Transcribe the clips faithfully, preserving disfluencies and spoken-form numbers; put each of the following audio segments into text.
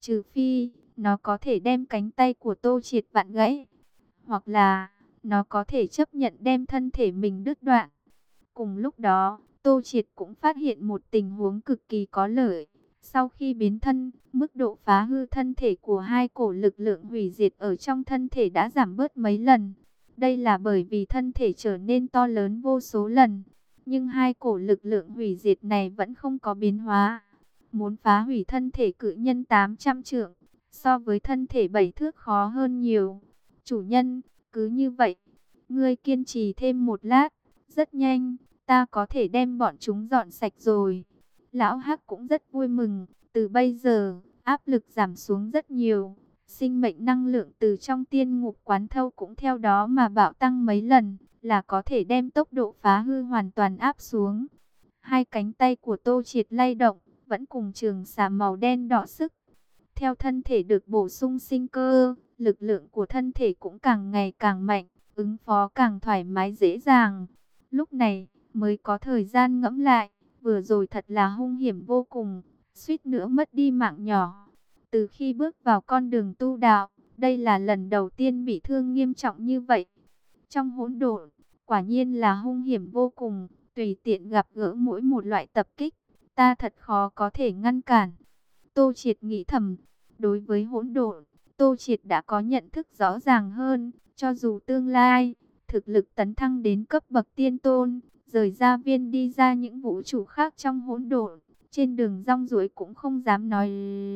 Trừ phi, nó có thể đem cánh tay của Tô Triệt vặn gãy. Hoặc là, nó có thể chấp nhận đem thân thể mình đứt đoạn. Cùng lúc đó, Tô Triệt cũng phát hiện một tình huống cực kỳ có lợi. Sau khi biến thân, mức độ phá hư thân thể của hai cổ lực lượng hủy diệt ở trong thân thể đã giảm bớt mấy lần. Đây là bởi vì thân thể trở nên to lớn vô số lần. Nhưng hai cổ lực lượng hủy diệt này vẫn không có biến hóa. Muốn phá hủy thân thể cự nhân tám trăm trượng, so với thân thể bảy thước khó hơn nhiều. Chủ nhân, cứ như vậy, ngươi kiên trì thêm một lát, rất nhanh, ta có thể đem bọn chúng dọn sạch rồi. Lão Hắc cũng rất vui mừng, từ bây giờ, áp lực giảm xuống rất nhiều. Sinh mệnh năng lượng từ trong tiên ngục quán thâu cũng theo đó mà bạo tăng mấy lần, là có thể đem tốc độ phá hư hoàn toàn áp xuống. Hai cánh tay của Tô Triệt lay động, vẫn cùng trường xà màu đen đọ sức. Theo thân thể được bổ sung sinh cơ, lực lượng của thân thể cũng càng ngày càng mạnh, ứng phó càng thoải mái dễ dàng. Lúc này, mới có thời gian ngẫm lại, vừa rồi thật là hung hiểm vô cùng, suýt nữa mất đi mạng nhỏ. Từ khi bước vào con đường tu đạo, đây là lần đầu tiên bị thương nghiêm trọng như vậy. Trong hỗn độn, quả nhiên là hung hiểm vô cùng, tùy tiện gặp gỡ mỗi một loại tập kích, ta thật khó có thể ngăn cản. Tô Triệt nghĩ thầm, đối với hỗn độn, Tô Triệt đã có nhận thức rõ ràng hơn, cho dù tương lai, thực lực tấn thăng đến cấp bậc tiên tôn, rời gia viên đi ra những vũ trụ khác trong hỗn độn, trên đường rong ruổi cũng không dám nói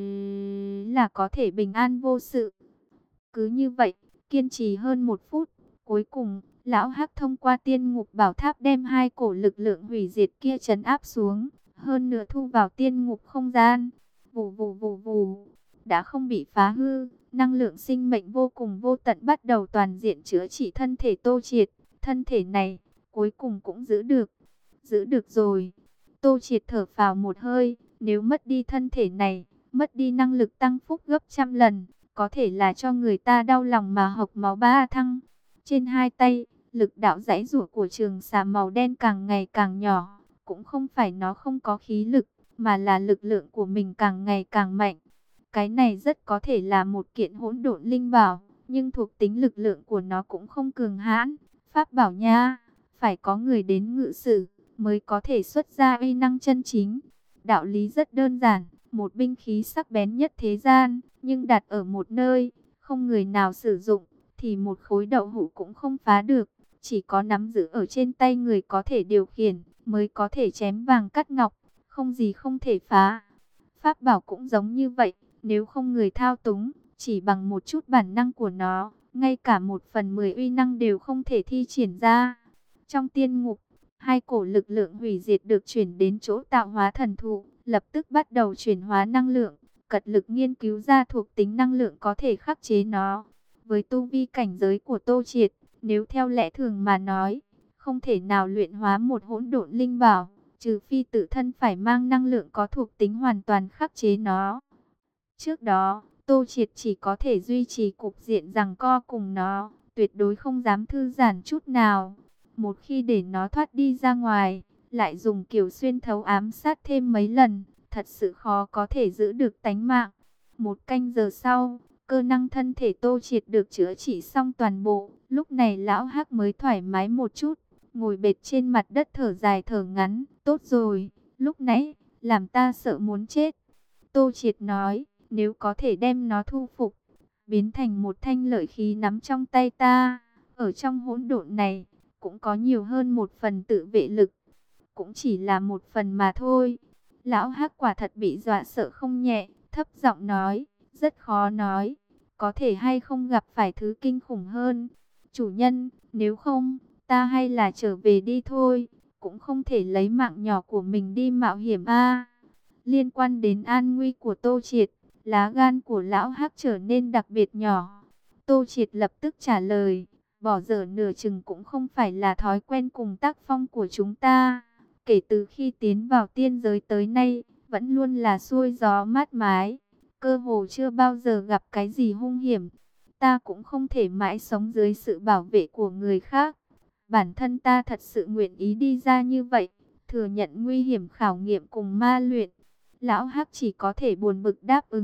là có thể bình an vô sự. Cứ như vậy, kiên trì hơn một phút, cuối cùng, Lão Hắc thông qua tiên ngục bảo tháp đem hai cổ lực lượng hủy diệt kia trấn áp xuống, hơn nữa thu vào tiên ngục không gian. Vù vù vù vù, đã không bị phá hư, năng lượng sinh mệnh vô cùng vô tận bắt đầu toàn diện chữa trị thân thể Tô Triệt. Thân thể này, cuối cùng cũng giữ được. Giữ được rồi. Tô Triệt thở phào một hơi, nếu mất đi thân thể này, mất đi năng lực tăng phúc gấp trăm lần, có thể là cho người ta đau lòng mà hộc máu ba thăng. Trên hai tay, lực đạo giãy giụa của trường xà màu đen càng ngày càng nhỏ, cũng không phải nó không có khí lực, mà là lực lượng của mình càng ngày càng mạnh. Cái này rất có thể là một kiện hỗn độn linh bảo, nhưng thuộc tính lực lượng của nó cũng không cường hãn. Pháp bảo nha, phải có người đến ngự sử mới có thể xuất ra uy năng chân chính. Đạo lý rất đơn giản, một binh khí sắc bén nhất thế gian, nhưng đặt ở một nơi, không người nào sử dụng, thì một khối đậu hũ cũng không phá được. Chỉ có nắm giữ ở trên tay người có thể điều khiển, mới có thể chém vàng cắt ngọc, không gì không thể phá. Pháp bảo cũng giống như vậy, nếu không người thao túng, chỉ bằng một chút bản năng của nó, ngay cả một phần mười uy năng đều không thể thi triển ra. Trong tiên ngục, hai cổ lực lượng hủy diệt được chuyển đến chỗ tạo hóa thần thụ, lập tức bắt đầu chuyển hóa năng lượng, cật lực nghiên cứu ra thuộc tính năng lượng có thể khắc chế nó. Với tu vi cảnh giới của Tô Triệt, nếu theo lẽ thường mà nói, không thể nào luyện hóa một hỗn độn linh bảo, trừ phi tự thân phải mang năng lượng có thuộc tính hoàn toàn khắc chế nó. Trước đó, Tô Triệt chỉ có thể duy trì cục diện giằng co cùng nó, tuyệt đối không dám thư giãn chút nào. Một khi để nó thoát đi ra ngoài, lại dùng kiểu xuyên thấu ám sát thêm mấy lần, thật sự khó có thể giữ được tánh mạng. Một canh giờ sau, cơ năng thân thể Tô Triệt được chữa trị xong toàn bộ, lúc này Lão Hắc mới thoải mái một chút, ngồi bệt trên mặt đất thở dài thở ngắn. Tốt rồi, lúc nãy, làm ta sợ muốn chết. Tô Triệt nói, nếu có thể đem nó thu phục, biến thành một thanh lợi khí nắm trong tay ta, ở trong hỗn độn này, cũng có nhiều hơn một phần tự vệ lực. Cũng chỉ là một phần mà thôi. Lão Hắc quả thật bị dọa sợ không nhẹ, thấp giọng nói, rất khó nói, có thể hay không gặp phải thứ kinh khủng hơn. Chủ nhân, nếu không, ta hay là trở về đi thôi, cũng không thể lấy mạng nhỏ của mình đi mạo hiểm a. Liên quan đến an nguy của Tô Triệt, lá gan của Lão Hắc trở nên đặc biệt nhỏ. Tô Triệt lập tức trả lời, bỏ dở nửa chừng cũng không phải là thói quen cùng tác phong của chúng ta. Kể từ khi tiến vào tiên giới tới nay, vẫn luôn là xuôi gió mát mái, cơ hồ chưa bao giờ gặp cái gì hung hiểm. Ta cũng không thể mãi sống dưới sự bảo vệ của người khác. Bản thân ta thật sự nguyện ý đi ra như vậy, thừa nhận nguy hiểm khảo nghiệm cùng ma luyện. Lão Hắc chỉ có thể buồn bực đáp ứng,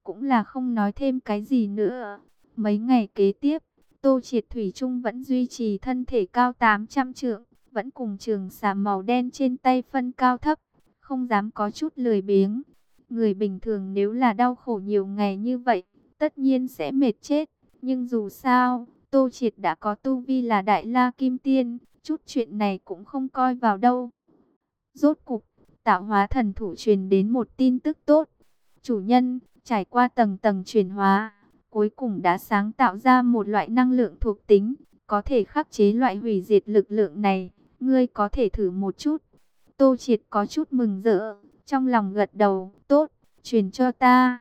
cũng là không nói thêm cái gì nữa. Mấy ngày kế tiếp, Tô Triệt thủy chung vẫn duy trì thân thể cao tám trăm trượng, vẫn cùng trường xà màu đen trên tay phân cao thấp, không dám có chút lười biếng. Người bình thường nếu là đau khổ nhiều ngày như vậy, tất nhiên sẽ mệt chết. Nhưng dù sao, Tô Triệt đã có tu vi là Đại La Kim Tiên, chút chuyện này cũng không coi vào đâu. Rốt cục, tạo hóa thần thủ truyền đến một tin tức tốt. Chủ nhân, trải qua tầng tầng chuyển hóa, cuối cùng đã sáng tạo ra một loại năng lượng thuộc tính, có thể khắc chế loại hủy diệt lực lượng này. Ngươi có thể thử một chút. Tô Triệt có chút mừng rỡ, trong lòng gật đầu, tốt, truyền cho ta.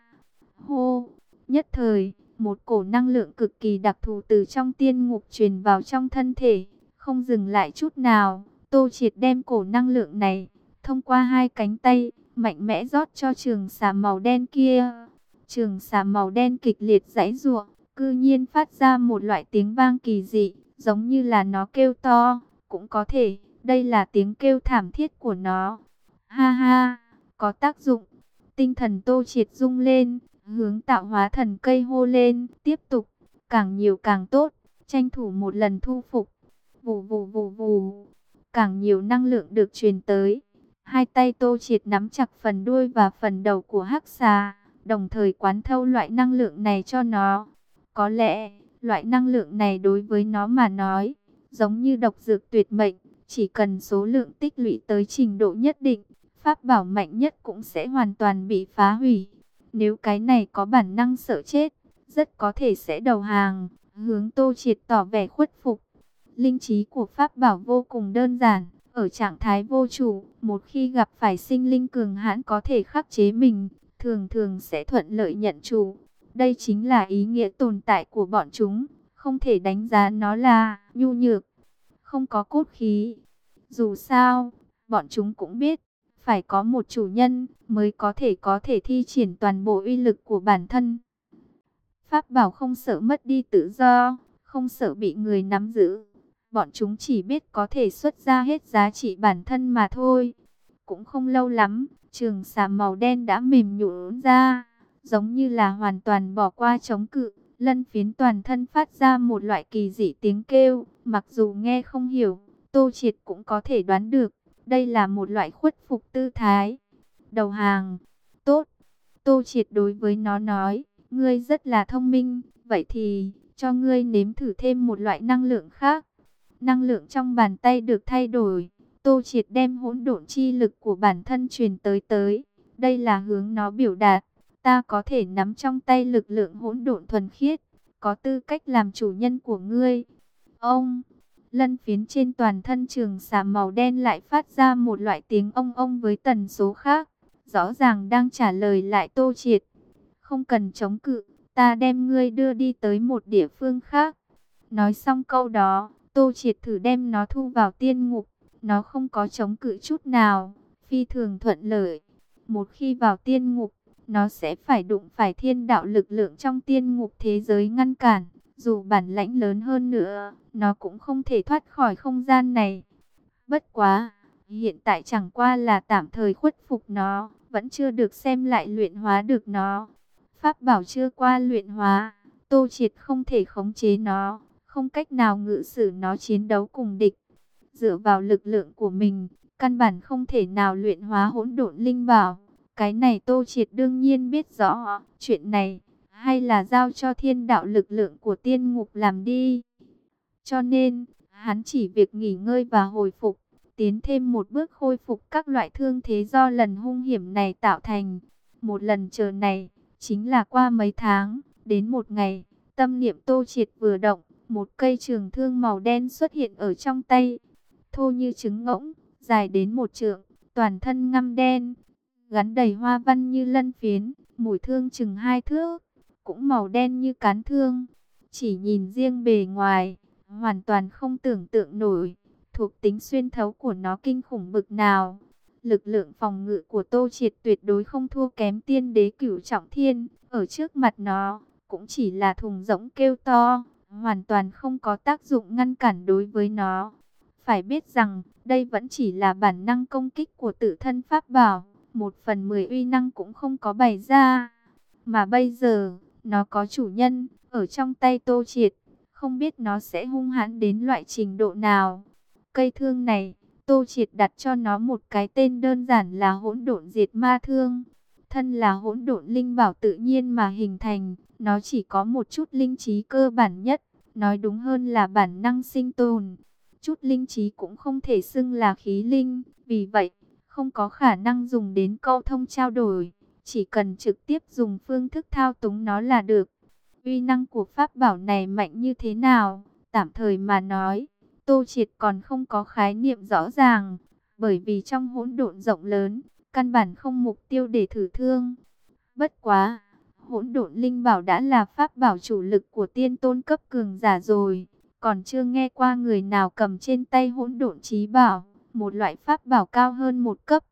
Hô, nhất thời, một cổ năng lượng cực kỳ đặc thù từ trong tiên ngục truyền vào trong thân thể, không dừng lại chút nào. Tô Triệt đem cổ năng lượng này, thông qua hai cánh tay, mạnh mẽ rót cho trường xà màu đen kia. Trường xà màu đen kịch liệt giãy giụa, cư nhiên phát ra một loại tiếng vang kỳ dị, giống như là nó kêu to, cũng có thể, đây là tiếng kêu thảm thiết của nó. Ha ha, có tác dụng. Tinh thần Tô Triệt rung lên, hướng tạo hóa thần cây hô lên, tiếp tục, càng nhiều càng tốt, tranh thủ một lần thu phục. Vù vù vù vù, càng nhiều năng lượng được truyền tới. Hai tay Tô Triệt nắm chặt phần đuôi và phần đầu của hắc xà, đồng thời quán thâu loại năng lượng này cho nó. Có lẽ, loại năng lượng này đối với nó mà nói, giống như độc dược tuyệt mệnh, chỉ cần số lượng tích lũy tới trình độ nhất định, pháp bảo mạnh nhất cũng sẽ hoàn toàn bị phá hủy. Nếu cái này có bản năng sợ chết, rất có thể sẽ đầu hàng, hướng Tô Triệt tỏ vẻ khuất phục. Linh trí của pháp bảo vô cùng đơn giản, ở trạng thái vô chủ, một khi gặp phải sinh linh cường hãn có thể khắc chế mình, thường thường sẽ thuận lợi nhận chủ. Đây chính là ý nghĩa tồn tại của bọn chúng, không thể đánh giá nó là nhu nhược, không có cốt khí. Dù sao, bọn chúng cũng biết, phải có một chủ nhân mới có thể có thể thi triển toàn bộ uy lực của bản thân. Pháp bảo không sợ mất đi tự do, không sợ bị người nắm giữ. Bọn chúng chỉ biết có thể xuất ra hết giá trị bản thân mà thôi. Cũng không lâu lắm, trường xà màu đen đã mềm nhũn ra, giống như là hoàn toàn bỏ qua chống cự. Lân phiến toàn thân phát ra một loại kỳ dị tiếng kêu, mặc dù nghe không hiểu, Tô Triệt cũng có thể đoán được. Đây là một loại khuất phục tư thái. Đầu hàng. Tốt. Tô Triệt đối với nó nói, ngươi rất là thông minh, vậy thì cho ngươi nếm thử thêm một loại năng lượng khác. Năng lượng trong bàn tay được thay đổi. Tô Triệt đem hỗn độn chi lực của bản thân truyền tới tới. Đây là hướng nó biểu đạt. Ta có thể nắm trong tay lực lượng hỗn độn thuần khiết, có tư cách làm chủ nhân của ngươi. Ông, lân phiến trên toàn thân trường xà màu đen lại phát ra một loại tiếng ông ông với tần số khác. Rõ ràng đang trả lời lại Tô Triệt. Không cần chống cự, ta đem ngươi đưa đi tới một địa phương khác. Nói xong câu đó, Tô Triệt thử đem nó thu vào tiên ngục. Nó không có chống cự chút nào, phi thường thuận lợi. Một khi vào tiên ngục, nó sẽ phải đụng phải thiên đạo lực lượng trong tiên ngục thế giới ngăn cản. Dù bản lãnh lớn hơn nữa, nó cũng không thể thoát khỏi không gian này. Bất quá, hiện tại chẳng qua là tạm thời khuất phục nó, vẫn chưa được xem lại luyện hóa được nó. Pháp bảo chưa qua luyện hóa, Tô Triệt không thể khống chế nó, không cách nào ngự sử nó chiến đấu cùng địch. Dựa vào lực lượng của mình, căn bản không thể nào luyện hóa hỗn độn linh bảo. Cái này Tô Triệt đương nhiên biết rõ, chuyện này hay là giao cho thiên đạo lực lượng của tiên ngục làm đi. Cho nên, hắn chỉ việc nghỉ ngơi và hồi phục, tiến thêm một bước khôi phục các loại thương thế do lần hung hiểm này tạo thành. Một lần chờ này, chính là qua mấy tháng, đến một ngày, tâm niệm Tô Triệt vừa động, một cây trường thương màu đen xuất hiện ở trong tay. Thô như trứng ngỗng, dài đến một trượng, toàn thân ngăm đen, gắn đầy hoa văn như lân phiến, mũi thương chừng hai thước, cũng màu đen như cán thương. Chỉ nhìn riêng bề ngoài, hoàn toàn không tưởng tượng nổi, thuộc tính xuyên thấu của nó kinh khủng bực nào. Lực lượng phòng ngự của Tô Triệt tuyệt đối không thua kém tiên đế cửu trọng thiên, ở trước mặt nó, cũng chỉ là thùng rỗng kêu to, hoàn toàn không có tác dụng ngăn cản đối với nó. Phải biết rằng, đây vẫn chỉ là bản năng công kích của tự thân pháp bảo, một phần mười uy năng cũng không có bày ra. Mà bây giờ, nó có chủ nhân, ở trong tay Tô Triệt, không biết nó sẽ hung hãn đến loại trình độ nào. Cây thương này, Tô Triệt đặt cho nó một cái tên đơn giản là Hỗn Độn Diệt Ma Thương. Thân là hỗn độn linh bảo tự nhiên mà hình thành, nó chỉ có một chút linh trí cơ bản nhất, nói đúng hơn là bản năng sinh tồn. Chút linh trí cũng không thể xưng là khí linh, vì vậy, không có khả năng dùng đến câu thông trao đổi, chỉ cần trực tiếp dùng phương thức thao túng nó là được. Uy năng của pháp bảo này mạnh như thế nào? Tạm thời mà nói, Tô Triệt còn không có khái niệm rõ ràng, bởi vì trong hỗn độn rộng lớn, căn bản không mục tiêu để thử thương. Bất quá, hỗn độn linh bảo đã là pháp bảo chủ lực của tiên tôn cấp cường giả rồi, còn chưa nghe qua người nào cầm trên tay hỗn độn chí bảo, một loại pháp bảo cao hơn một cấp.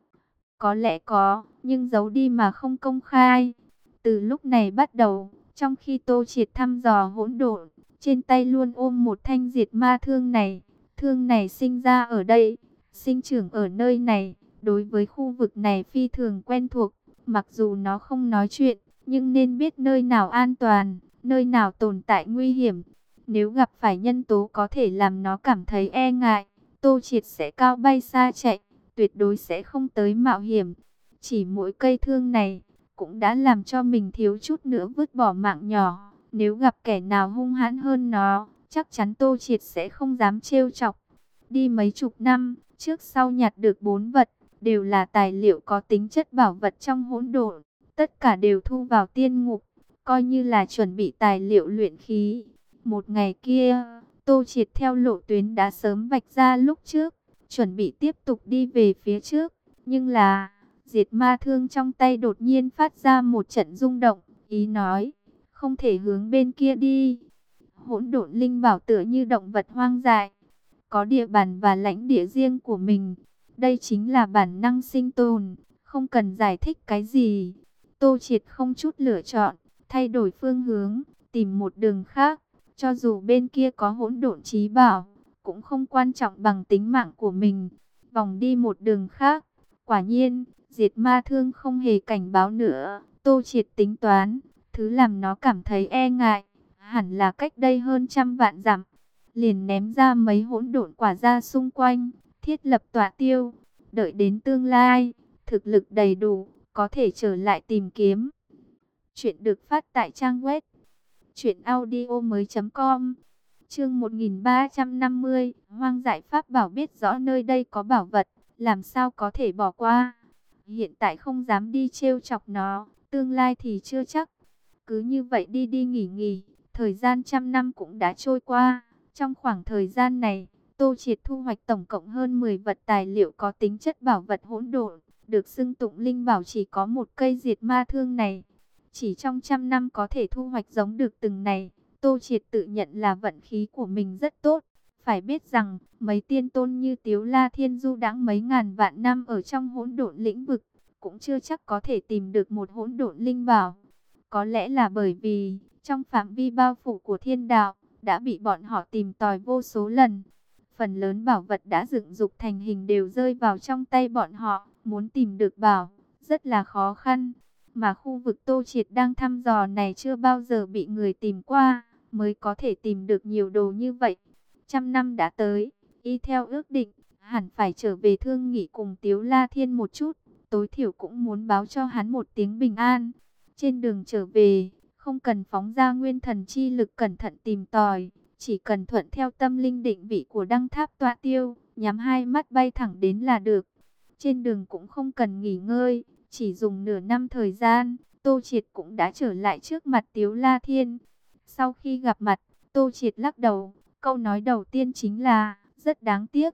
Có lẽ có, nhưng giấu đi mà không công khai. Từ lúc này bắt đầu, trong khi Tô Triệt thăm dò hỗn độn, trên tay luôn ôm một thanh diệt ma thương này. Thương này sinh ra ở đây, sinh trưởng ở nơi này, đối với khu vực này phi thường quen thuộc. Mặc dù nó không nói chuyện, nhưng nên biết nơi nào an toàn, nơi nào tồn tại nguy hiểm. Nếu gặp phải nhân tố có thể làm nó cảm thấy e ngại, Tô Triệt sẽ cao bay xa chạy, tuyệt đối sẽ không tới mạo hiểm. Chỉ mỗi cây thương này, cũng đã làm cho mình thiếu chút nữa vứt bỏ mạng nhỏ. Nếu gặp kẻ nào hung hãn hơn nó, chắc chắn Tô Triệt sẽ không dám trêu chọc. Đi mấy chục năm, trước sau nhặt được bốn vật, đều là tài liệu có tính chất bảo vật trong hỗn độn. Tất cả đều thu vào tiên ngục, coi như là chuẩn bị tài liệu luyện khí. Một ngày kia, Tô Triệt theo lộ tuyến đã sớm vạch ra lúc trước, chuẩn bị tiếp tục đi về phía trước. Nhưng là, diệt ma thương trong tay đột nhiên phát ra một trận rung động, ý nói, không thể hướng bên kia đi. Hỗn độn linh bảo tựa như động vật hoang dại, có địa bàn và lãnh địa riêng của mình. Đây chính là bản năng sinh tồn, không cần giải thích cái gì. Tô Triệt không chút lựa chọn, thay đổi phương hướng, tìm một đường khác. Cho dù bên kia có hỗn độn chí bảo, cũng không quan trọng bằng tính mạng của mình. Vòng đi một đường khác, quả nhiên, diệt ma thương không hề cảnh báo nữa. Tô Triệt tính toán, thứ làm nó cảm thấy e ngại, hẳn là cách đây hơn trăm vạn dặm. Liền ném ra mấy hỗn độn quả ra xung quanh, thiết lập tọa tiêu, đợi đến tương lai, thực lực đầy đủ, có thể trở lại tìm kiếm. Chuyện được phát tại trang web truyện audio mới chấm com. Chương một nghìn ba trăm năm mươi, hoang dại pháp bảo, biết rõ nơi đây có bảo vật, làm sao có thể bỏ qua. Hiện tại không dám đi trêu chọc nó, tương lai thì chưa chắc. Cứ như vậy đi đi nghỉ nghỉ, thời gian trăm năm cũng đã trôi qua. Trong khoảng thời gian này, Tô Triệt thu hoạch tổng cộng hơn mười vật tài liệu có tính chất bảo vật hỗn độn, được xưng tụng linh bảo chỉ có một cây diệt ma thương này. Chỉ trong trăm năm có thể thu hoạch giống được từng này, Tô Triệt tự nhận là vận khí của mình rất tốt. Phải biết rằng, mấy tiên tôn như Tiếu La Thiên du đãng mấy ngàn vạn năm ở trong hỗn độn lĩnh vực, cũng chưa chắc có thể tìm được một hỗn độn linh bảo. Có lẽ là bởi vì, trong phạm vi bao phủ của thiên đạo, đã bị bọn họ tìm tòi vô số lần. Phần lớn bảo vật đã dựng dục thành hình đều rơi vào trong tay bọn họ, muốn tìm được bảo, rất là khó khăn. Mà khu vực Tô Triệt đang thăm dò này chưa bao giờ bị người tìm qua, mới có thể tìm được nhiều đồ như vậy. Trăm năm đã tới, y theo ước định, hẳn phải trở về thương nghị cùng Tiếu La Thiên một chút, tối thiểu cũng muốn báo cho hắn một tiếng bình an. Trên đường trở về, không cần phóng ra nguyên thần chi lực cẩn thận tìm tòi, chỉ cần thuận theo tâm linh định vị của đăng tháp tọa tiêu, nhắm hai mắt bay thẳng đến là được. Trên đường cũng không cần nghỉ ngơi, chỉ dùng nửa năm thời gian, Tô Triệt cũng đã trở lại trước mặt Tiếu La Thiên. Sau khi gặp mặt, Tô Triệt lắc đầu, câu nói đầu tiên chính là, rất đáng tiếc.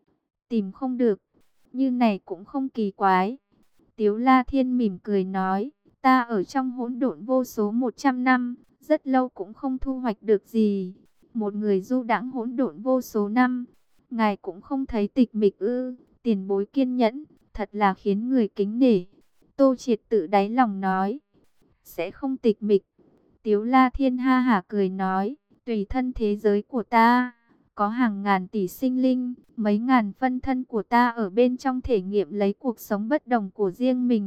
Tìm không được, như này cũng không kỳ quái. Tiếu La Thiên mỉm cười nói, ta ở trong hỗn độn vô số một trăm năm, rất lâu cũng không thu hoạch được gì. Một người du đãng hỗn độn vô số năm, ngài cũng không thấy tịch mịch ư? Tiền bối kiên nhẫn, thật là khiến người kính nể. Tô Triệt tự đáy lòng nói, sẽ không tịch mịch. Tiếu La Thiên ha hả cười nói, tùy thân thế giới của ta, có hàng ngàn tỷ sinh linh, mấy ngàn phân thân của ta ở bên trong thể nghiệm lấy cuộc sống bất đồng của riêng mình.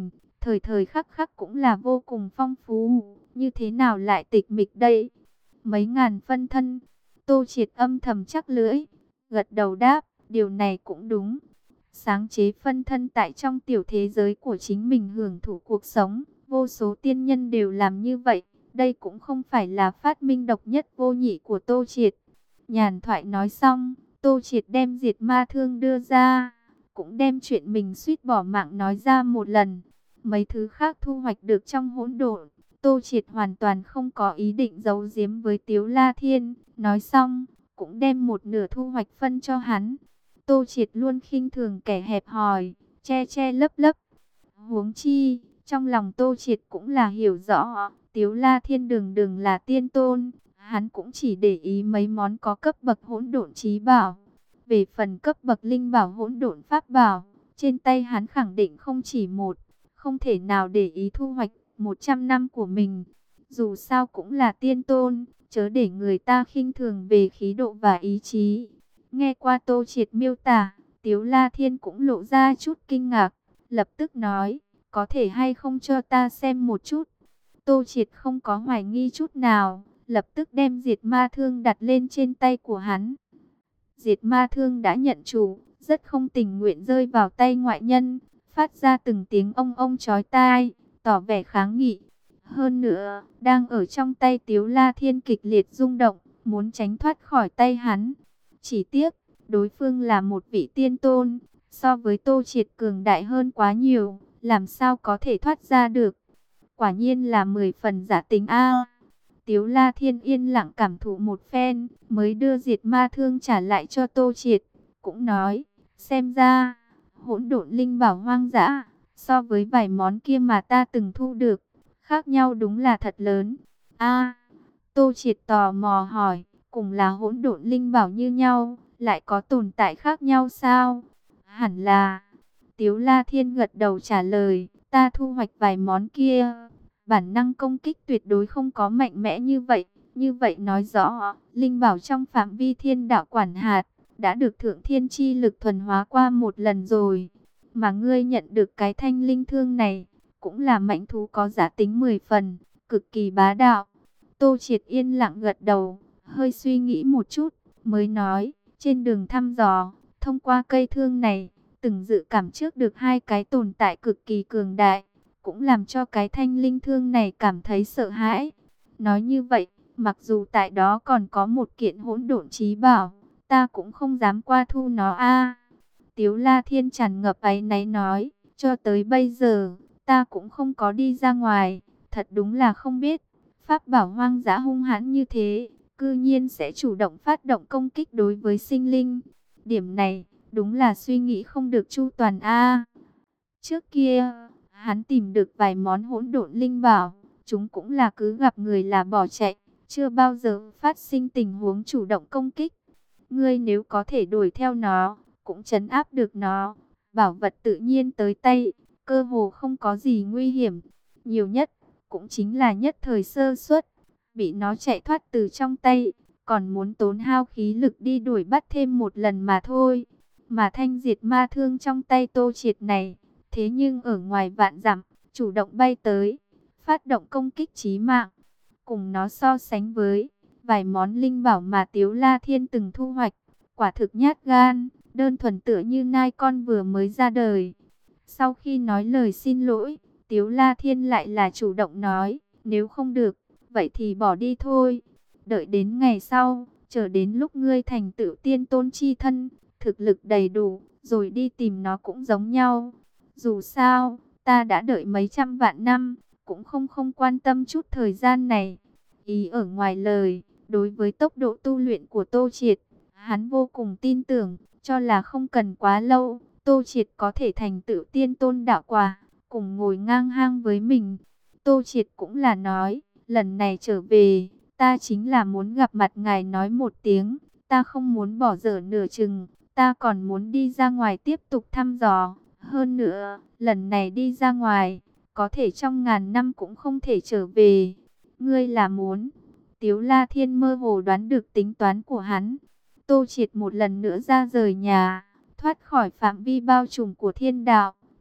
thời thời khắc khắc cũng là vô cùng phong phú, như thế nào lại tịch mịch đây? Mấy ngàn phân thân. Tô Triệt âm thầm chắc lưỡi, gật đầu đáp, điều này cũng đúng. Sáng chế phân thân tại trong tiểu thế giới của chính mình hưởng thụ cuộc sống, vô số tiên nhân đều làm như vậy. Đây cũng không phải là phát minh độc nhất vô nhị của Tô Triệt. Nhàn thoại nói xong, Tô Triệt đem diệt ma thương đưa ra, cũng đem chuyện mình suýt bỏ mạng nói ra một lần. Mấy thứ khác thu hoạch được trong hỗn độn, Tô Triệt hoàn toàn không có ý định giấu giếm với Tiếu La Thiên. Nói xong, cũng đem một nửa thu hoạch phân cho hắn. Tô Triệt luôn khinh thường kẻ hẹp hòi, che che lấp lấp. Huống chi, trong lòng Tô Triệt cũng là hiểu rõ, Tiếu La Thiên đường đường là tiên tôn, hắn cũng chỉ để ý mấy món có cấp bậc hỗn độn chí bảo. Về phần cấp bậc linh bảo hỗn độn pháp bảo, trên tay hắn khẳng định không chỉ một, không thể nào để ý thu hoạch một trăm năm của mình. Dù sao cũng là tiên tôn, chớ để người ta khinh thường về khí độ và ý chí. Nghe qua Tô Triệt miêu tả, Tiếu La Thiên cũng lộ ra chút kinh ngạc, lập tức nói, có thể hay không cho ta xem một chút. Tô Triệt không có hoài nghi chút nào, lập tức đem diệt ma thương đặt lên trên tay của hắn. Diệt ma thương đã nhận chủ, rất không tình nguyện rơi vào tay ngoại nhân, phát ra từng tiếng ông ông chói tai, tỏ vẻ kháng nghị. Hơn nữa, đang ở trong tay Tiếu La Thiên kịch liệt rung động, muốn tránh thoát khỏi tay hắn. Chỉ tiếc, đối phương là một vị tiên tôn, so với Tô Triệt cường đại hơn quá nhiều, làm sao có thể thoát ra được. Quả nhiên là mười phần giả tính a. Tiếu La Thiên yên lặng cảm thụ một phen, mới đưa diệt ma thương trả lại cho Tô Triệt, cũng nói, xem ra, hỗn độn linh bảo hoang dã, so với vài món kia mà ta từng thu được, khác nhau đúng là thật lớn. A, Tô Triệt tò mò hỏi, cùng là hỗn độn linh bảo như nhau, lại có tồn tại khác nhau sao? Hẳn là. Tiếu La Thiên gật đầu trả lời, ta thu hoạch vài món kia, bản năng công kích tuyệt đối không có mạnh mẽ như vậy. Như vậy nói rõ, linh bảo trong phạm vi thiên đạo quản hạt, đã được thượng thiên chi lực thuần hóa qua một lần rồi. Mà ngươi nhận được cái thanh linh thương này, cũng là mãnh thú có giá tính mười phần, cực kỳ bá đạo. Tô Triệt yên lặng gật đầu, hơi suy nghĩ một chút, mới nói, trên đường thăm dò, thông qua cây thương này, từng dự cảm trước được hai cái tồn tại cực kỳ cường đại, cũng làm cho cái thanh linh thương này cảm thấy sợ hãi. Nói như vậy, mặc dù tại đó còn có một kiện hỗn độn chí bảo, ta cũng không dám qua thu nó a. Tiếu La Thiên tràn ngập áy náy nói, cho tới bây giờ, ta cũng không có đi ra ngoài, thật đúng là không biết, pháp bảo hoang dã hung hãn như thế, cư nhiên sẽ chủ động phát động công kích đối với sinh linh. Điểm này, đúng là suy nghĩ không được chu toàn a. Trước kia, hắn tìm được vài món hỗn độn linh bảo, chúng cũng là cứ gặp người là bỏ chạy, chưa bao giờ phát sinh tình huống chủ động công kích. Ngươi nếu có thể đuổi theo nó, cũng trấn áp được nó, bảo vật tự nhiên tới tay, cơ hồ không có gì nguy hiểm. Nhiều nhất, cũng chính là nhất thời sơ suất, bị nó chạy thoát từ trong tay, còn muốn tốn hao khí lực đi đuổi bắt thêm một lần mà thôi. Mà thanh diệt ma thương trong tay Tô Triệt này, thế nhưng ở ngoài vạn dặm, chủ động bay tới, phát động công kích chí mạng. Cùng nó so sánh với vài món linh bảo mà Tiếu La Thiên từng thu hoạch, quả thực nhát gan, đơn thuần tựa như nai con vừa mới ra đời. Sau khi nói lời xin lỗi, Tiếu La Thiên lại là chủ động nói, nếu không được, vậy thì bỏ đi thôi. Đợi đến ngày sau, chờ đến lúc ngươi thành tựu tiên tôn chi thân, thực lực đầy đủ, rồi đi tìm nó cũng giống nhau. Dù sao, ta đã đợi mấy trăm vạn năm, cũng không không quan tâm chút thời gian này. Ý ở ngoài lời, đối với tốc độ tu luyện của Tô Triệt, hắn vô cùng tin tưởng, cho là không cần quá lâu, Tô Triệt có thể thành tựu tiên tôn đạo quả, cùng ngồi ngang hang với mình. Tô Triệt cũng là nói, lần này trở về, ta chính là muốn gặp mặt ngài nói một tiếng, ta không muốn bỏ dở nửa chừng, ta còn muốn đi ra ngoài tiếp tục thăm dò. Hơn nữa, lần này đi ra ngoài, có thể trong ngàn năm cũng không thể trở về. Ngươi là muốn? Tiếu La Thiên mơ hồ đoán được tính toán của hắn. Tô Triệt một lần nữa ra rời nhà, thoát khỏi phạm vi bao trùm của thiên đạo,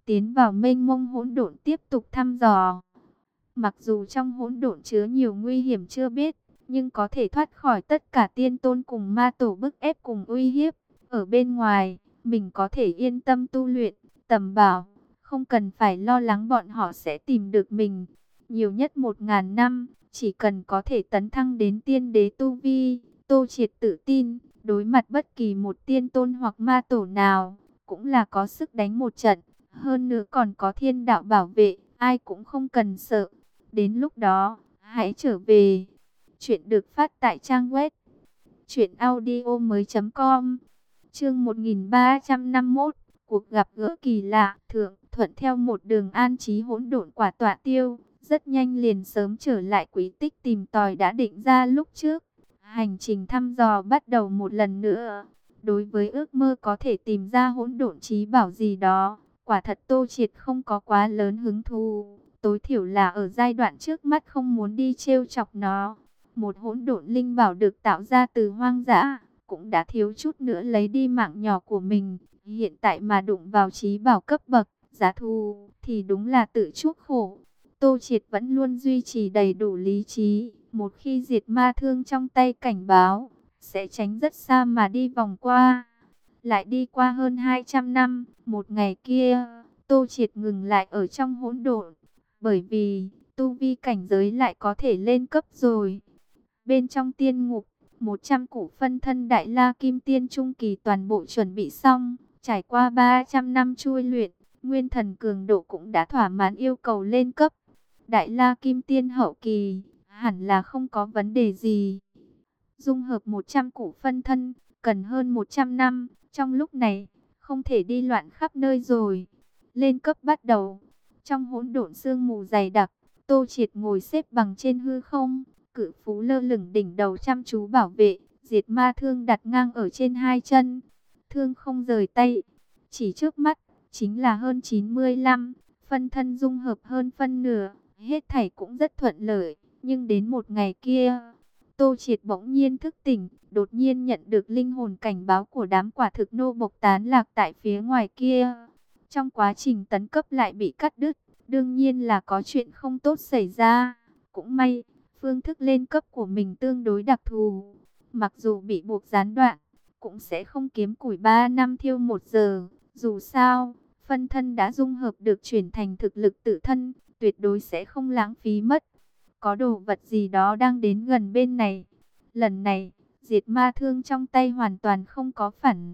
tiến vào mênh mông hỗn độn tiếp tục thăm dò. Mặc dù trong hỗn độn chứa nhiều nguy hiểm chưa biết, nhưng có thể thoát khỏi tất cả tiên tôn cùng ma tổ bức ép cùng uy hiếp. Ở bên ngoài, mình có thể yên tâm tu luyện, tầm bảo, không cần phải lo lắng bọn họ sẽ tìm được mình. Nhiều nhất một ngàn năm, chỉ cần có thể tấn thăng đến tiên đế tu vi, Tô Triệt tự tin, đối mặt bất kỳ một tiên tôn hoặc ma tổ nào, cũng là có sức đánh một trận. Hơn nữa còn có thiên đạo bảo vệ, ai cũng không cần sợ. Đến lúc đó, hãy trở về. Chuyện được phát tại trang web truyện audio mới chấm com. Chương một nghìn ba trăm năm mươi mốt, cuộc gặp gỡ kỳ lạ. Thượng thuận theo một đường an trí hỗn độn quả tọa tiêu, rất nhanh liền sớm trở lại quý tích tìm tòi đã định ra lúc trước. Hành trình thăm dò bắt đầu một lần nữa. Đối với ước mơ có thể tìm ra hỗn độn trí bảo gì đó, quả thật Tô Triệt không có quá lớn hứng thú. Tối thiểu là ở giai đoạn trước mắt không muốn đi trêu chọc nó. Một hỗn độn linh bảo được tạo ra từ hoang dã, cũng đã thiếu chút nữa lấy đi mạng nhỏ của mình. Hiện tại mà đụng vào trí bảo cấp bậc, giá thu, thì đúng là tự chuốc khổ. Tô Triệt vẫn luôn duy trì đầy đủ lý trí. Một khi diệt ma thương trong tay cảnh báo, sẽ tránh rất xa mà đi vòng qua. Lại đi qua hơn hai trăm năm, một ngày kia, Tô Triệt ngừng lại ở trong hỗn độn. Bởi vì, tu vi cảnh giới lại có thể lên cấp rồi. Bên trong tiên ngục, một trăm củ phân thân Đại La Kim Tiên Trung Kỳ toàn bộ chuẩn bị xong. Trải qua ba trăm năm chui luyện, nguyên thần cường độ cũng đã thỏa mãn yêu cầu lên cấp. Đại La Kim Tiên Hậu Kỳ, hẳn là không có vấn đề gì. Dung hợp một trăm củ phân thân, cần hơn một trăm năm. Trong lúc này, không thể đi loạn khắp nơi rồi. Lên cấp bắt đầu. Trong hỗn độn sương mù dày đặc, Tô Triệt ngồi xếp bằng trên hư không. Cự phú lơ lửng đỉnh đầu chăm chú bảo vệ. Diệt ma thương đặt ngang ở trên hai chân. Thương không rời tay. Chỉ trước mắt, chính là hơn chín mươi lăm. Phân thân dung hợp hơn phân nửa. Hết thảy cũng rất thuận lợi. Nhưng đến một ngày kia, Tô Triệt bỗng nhiên thức tỉnh, đột nhiên nhận được linh hồn cảnh báo của đám quả thực nô bộc tán lạc tại phía ngoài kia. Trong quá trình tấn cấp lại bị cắt đứt, đương nhiên là có chuyện không tốt xảy ra. Cũng may, phương thức lên cấp của mình tương đối đặc thù. Mặc dù bị buộc gián đoạn, cũng sẽ không kiếm củi ba năm thiêu một giờ. Dù sao, phân thân đã dung hợp được chuyển thành thực lực tự thân, tuyệt đối sẽ không lãng phí mất. Có đồ vật gì đó đang đến gần bên này. Lần này, diệt ma thương trong tay hoàn toàn không có phản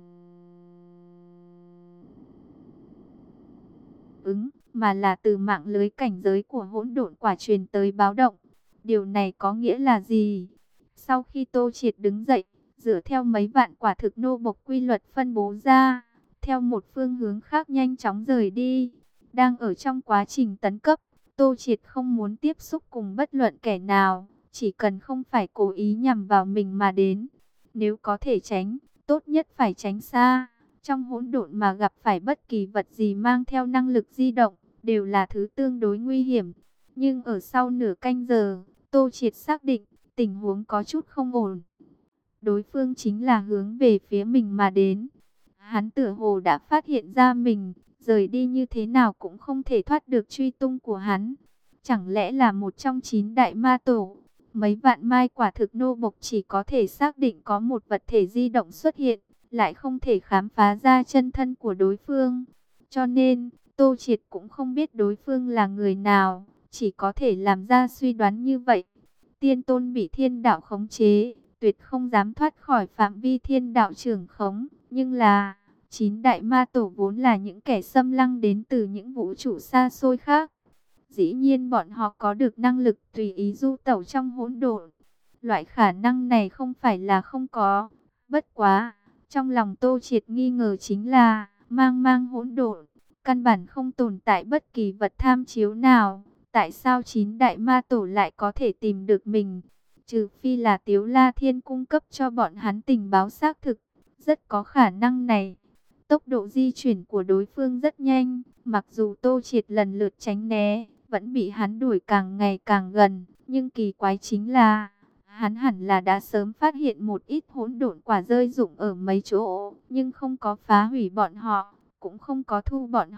ứng, mà là từ mạng lưới cảnh giới của hỗn độn quả truyền tới báo động. Điều này có nghĩa là gì? Sau khi Tô Triệt đứng dậy, dựa theo mấy vạn quả thực nô bộc quy luật phân bố ra, theo một phương hướng khác nhanh chóng rời đi. Đang ở trong quá trình tấn cấp, Tô Triệt không muốn tiếp xúc cùng bất luận kẻ nào, chỉ cần không phải cố ý nhằm vào mình mà đến. Nếu có thể tránh, tốt nhất phải tránh xa. Trong hỗn độn mà gặp phải bất kỳ vật gì mang theo năng lực di động, đều là thứ tương đối nguy hiểm. Nhưng ở sau nửa canh giờ, Tô Triệt xác định, tình huống có chút không ổn. Đối phương chính là hướng về phía mình mà đến. Hắn tựa hồ đã phát hiện ra mình, rời đi như thế nào cũng không thể thoát được truy tung của hắn. Chẳng lẽ là một trong chín đại ma tổ? Mấy vạn mai quả thực nô bộc chỉ có thể xác định có một vật thể di động xuất hiện, lại không thể khám phá ra chân thân của đối phương. Cho nên, Tô Triệt cũng không biết đối phương là người nào, chỉ có thể làm ra suy đoán như vậy. Tiên tôn bị thiên đạo khống chế, tuyệt không dám thoát khỏi phạm vi thiên đạo trưởng khống, nhưng là chín đại ma tổ vốn là những kẻ xâm lăng đến từ những vũ trụ xa xôi khác. Dĩ nhiên bọn họ có được năng lực tùy ý du tẩu trong hỗn độn. Loại khả năng này không phải là không có. Bất quá, trong lòng Tô Triệt nghi ngờ chính là mang mang hỗn độn, căn bản không tồn tại bất kỳ vật tham chiếu nào. Tại sao chín đại ma tổ lại có thể tìm được mình? Trừ phi là Tiếu La Thiên cung cấp cho bọn hắn tình báo xác thực, rất có khả năng này. Tốc độ di chuyển của đối phương rất nhanh, mặc dù Tô Triệt lần lượt tránh né, vẫn bị hắn đuổi càng ngày càng gần. Nhưng kỳ quái chính là, hắn hẳn là đã sớm phát hiện một ít hỗn độn quả rơi rụng ở mấy chỗ, nhưng không có phá hủy bọn họ, cũng không có thu bọn họ.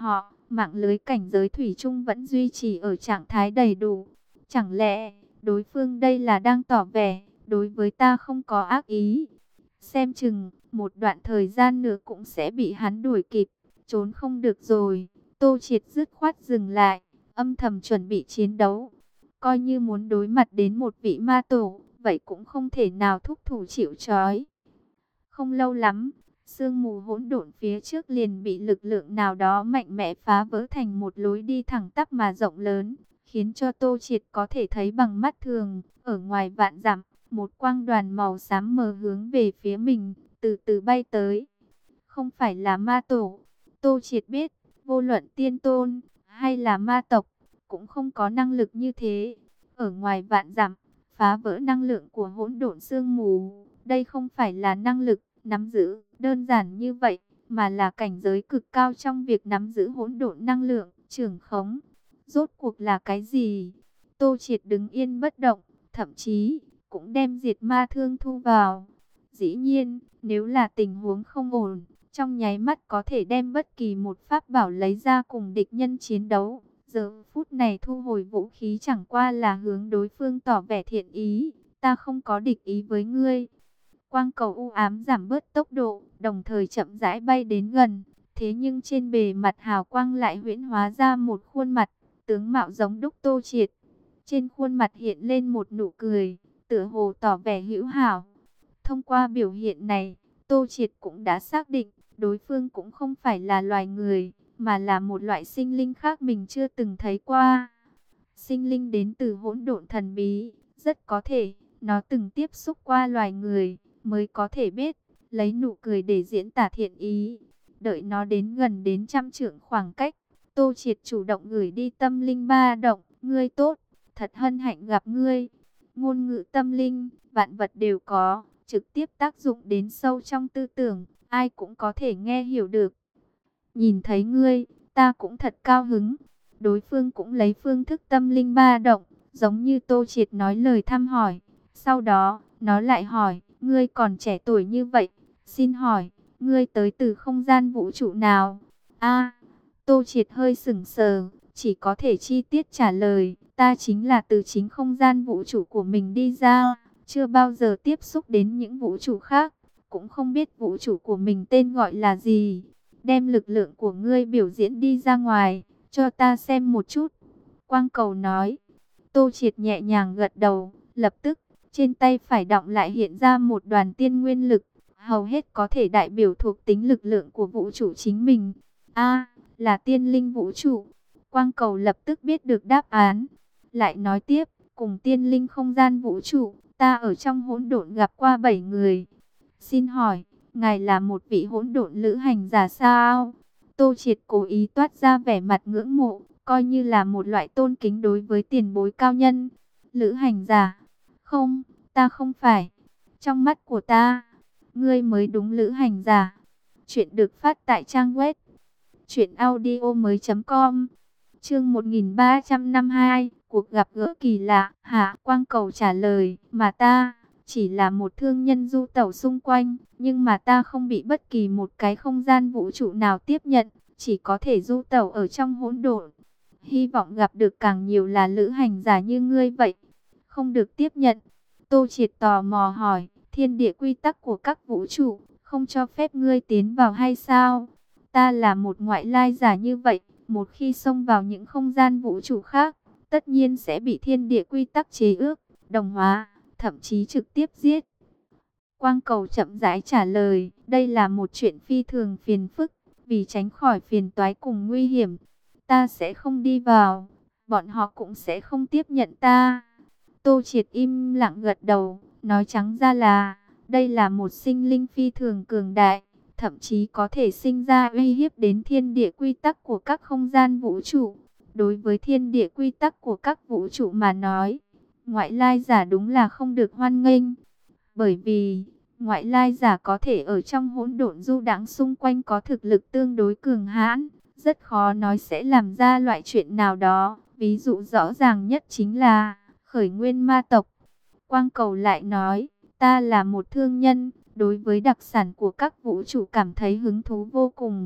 mạng lưới cảnh giới thủy chung vẫn duy trì ở trạng thái đầy đủ. Chẳng lẽ đối phương đây là đang tỏ vẻ đối với ta không có ác ý? Xem chừng một đoạn thời gian nữa cũng sẽ bị hắn đuổi kịp, trốn không được rồi. Tô Triệt dứt khoát dừng lại, âm thầm chuẩn bị chiến đấu. Coi như muốn đối mặt đến một vị ma tổ, vậy cũng không thể nào thúc thủ chịu trói. Không lâu lắm, sương mù hỗn độn phía trước liền bị lực lượng nào đó mạnh mẽ phá vỡ thành một lối đi thẳng tắp mà rộng lớn, khiến cho Tô Triệt có thể thấy bằng mắt thường. Ở ngoài vạn dặm, một quang đoàn màu xám mờ hướng về phía mình, từ từ bay tới. Không phải là ma tổ. Tô Triệt biết, vô luận tiên tôn hay là ma tộc, cũng không có năng lực như thế. Ở ngoài vạn dặm, phá vỡ năng lượng của hỗn độn sương mù, đây không phải là năng lực nắm giữ đơn giản như vậy, mà là cảnh giới cực cao trong việc nắm giữ hỗn độn năng lượng, trưởng khống. Rốt cuộc là cái gì? Tô Triệt đứng yên bất động, thậm chí cũng đem diệt ma thương thu vào. Dĩ nhiên, nếu là tình huống không ổn, trong nháy mắt có thể đem bất kỳ một pháp bảo lấy ra cùng địch nhân chiến đấu. Giờ phút này thu hồi vũ khí chẳng qua là hướng đối phương tỏ vẻ thiện ý. Ta không có địch ý với ngươi. Quang cầu u ám giảm bớt tốc độ, đồng thời chậm rãi bay đến gần. Thế nhưng trên bề mặt hào quang lại huyễn hóa ra một khuôn mặt, tướng mạo giống đúc Tô Triệt. Trên khuôn mặt hiện lên một nụ cười, tựa hồ tỏ vẻ hữu hảo. Thông qua biểu hiện này, Tô Triệt cũng đã xác định, đối phương cũng không phải là loài người, mà là một loại sinh linh khác mình chưa từng thấy qua. Sinh linh đến từ hỗn độn thần bí, rất có thể nó từng tiếp xúc qua loài người, mới có thể biết, lấy nụ cười để diễn tả thiện ý. Đợi nó đến gần đến trăm trượng khoảng cách, Tô Triệt chủ động gửi đi tâm linh ba động. Ngươi tốt, thật hân hạnh gặp ngươi. Ngôn ngữ tâm linh, vạn vật đều có, trực tiếp tác dụng đến sâu trong tư tưởng, ai cũng có thể nghe hiểu được. Nhìn thấy ngươi, ta cũng thật cao hứng. Đối phương cũng lấy phương thức tâm linh ba động, giống như Tô Triệt nói lời thăm hỏi. Sau đó, nó lại hỏi, ngươi còn trẻ tuổi như vậy, xin hỏi, ngươi tới từ không gian vũ trụ nào? A, Tô Triệt hơi sững sờ, chỉ có thể chi tiết trả lời, ta chính là từ chính không gian vũ trụ của mình đi ra, chưa bao giờ tiếp xúc đến những vũ trụ khác, cũng không biết vũ trụ của mình tên gọi là gì. Đem lực lượng của ngươi biểu diễn đi ra ngoài, cho ta xem một chút. Quang cầu nói. Tô Triệt nhẹ nhàng gật đầu, lập tức, trên tay phải động lại hiện ra một đoàn tiên nguyên lực, hầu hết có thể đại biểu thuộc tính lực lượng của vũ trụ chính mình. A, là tiên linh vũ trụ. Quang cầu lập tức biết được đáp án. Lại nói tiếp, cùng tiên linh không gian vũ trụ, ta ở trong hỗn độn gặp qua bảy người. Xin hỏi, ngài là một vị hỗn độn lữ hành giả sao? Tô Triệt cố ý toát ra vẻ mặt ngưỡng mộ, coi như là một loại tôn kính đối với tiền bối cao nhân. Lữ hành giả? Không, ta không phải. Trong mắt của ta, ngươi mới đúng lữ hành giả. Chuyện được phát tại trang web truyện audio mới chấm com. Chương một nghìn ba trăm năm mươi hai, cuộc gặp gỡ kỳ lạ. Hạ Quang cầu trả lời, mà ta chỉ là một thương nhân du tẩu xung quanh, nhưng mà ta không bị bất kỳ một cái không gian vũ trụ nào tiếp nhận, chỉ có thể du tẩu ở trong hỗn độn. Hy vọng gặp được càng nhiều là lữ hành giả như ngươi vậy. Không được tiếp nhận. Tô Triệt tò mò hỏi, thiên địa quy tắc của các vũ trụ không cho phép ngươi tiến vào hay sao? Ta là một ngoại lai giả như vậy, một khi xông vào những không gian vũ trụ khác, tất nhiên sẽ bị thiên địa quy tắc chế ước, đồng hóa, thậm chí trực tiếp giết. Quang cầu chậm rãi trả lời, đây là một chuyện phi thường phiền phức, vì tránh khỏi phiền toái cùng nguy hiểm, ta sẽ không đi vào, bọn họ cũng sẽ không tiếp nhận ta. Tô Triệt im lặng gật đầu, nói trắng ra là, đây là một sinh linh phi thường cường đại, thậm chí có thể sinh ra uy hiếp đến thiên địa quy tắc của các không gian vũ trụ. Đối với thiên địa quy tắc của các vũ trụ mà nói, ngoại lai giả đúng là không được hoan nghênh. Bởi vì, ngoại lai giả có thể ở trong hỗn độn du đãng xung quanh có thực lực tương đối cường hãn, rất khó nói sẽ làm ra loại chuyện nào đó. Ví dụ rõ ràng nhất chính là khởi nguyên ma tộc. Quang cầu lại nói, ta là một thương nhân, đối với đặc sản của các vũ trụ cảm thấy hứng thú vô cùng.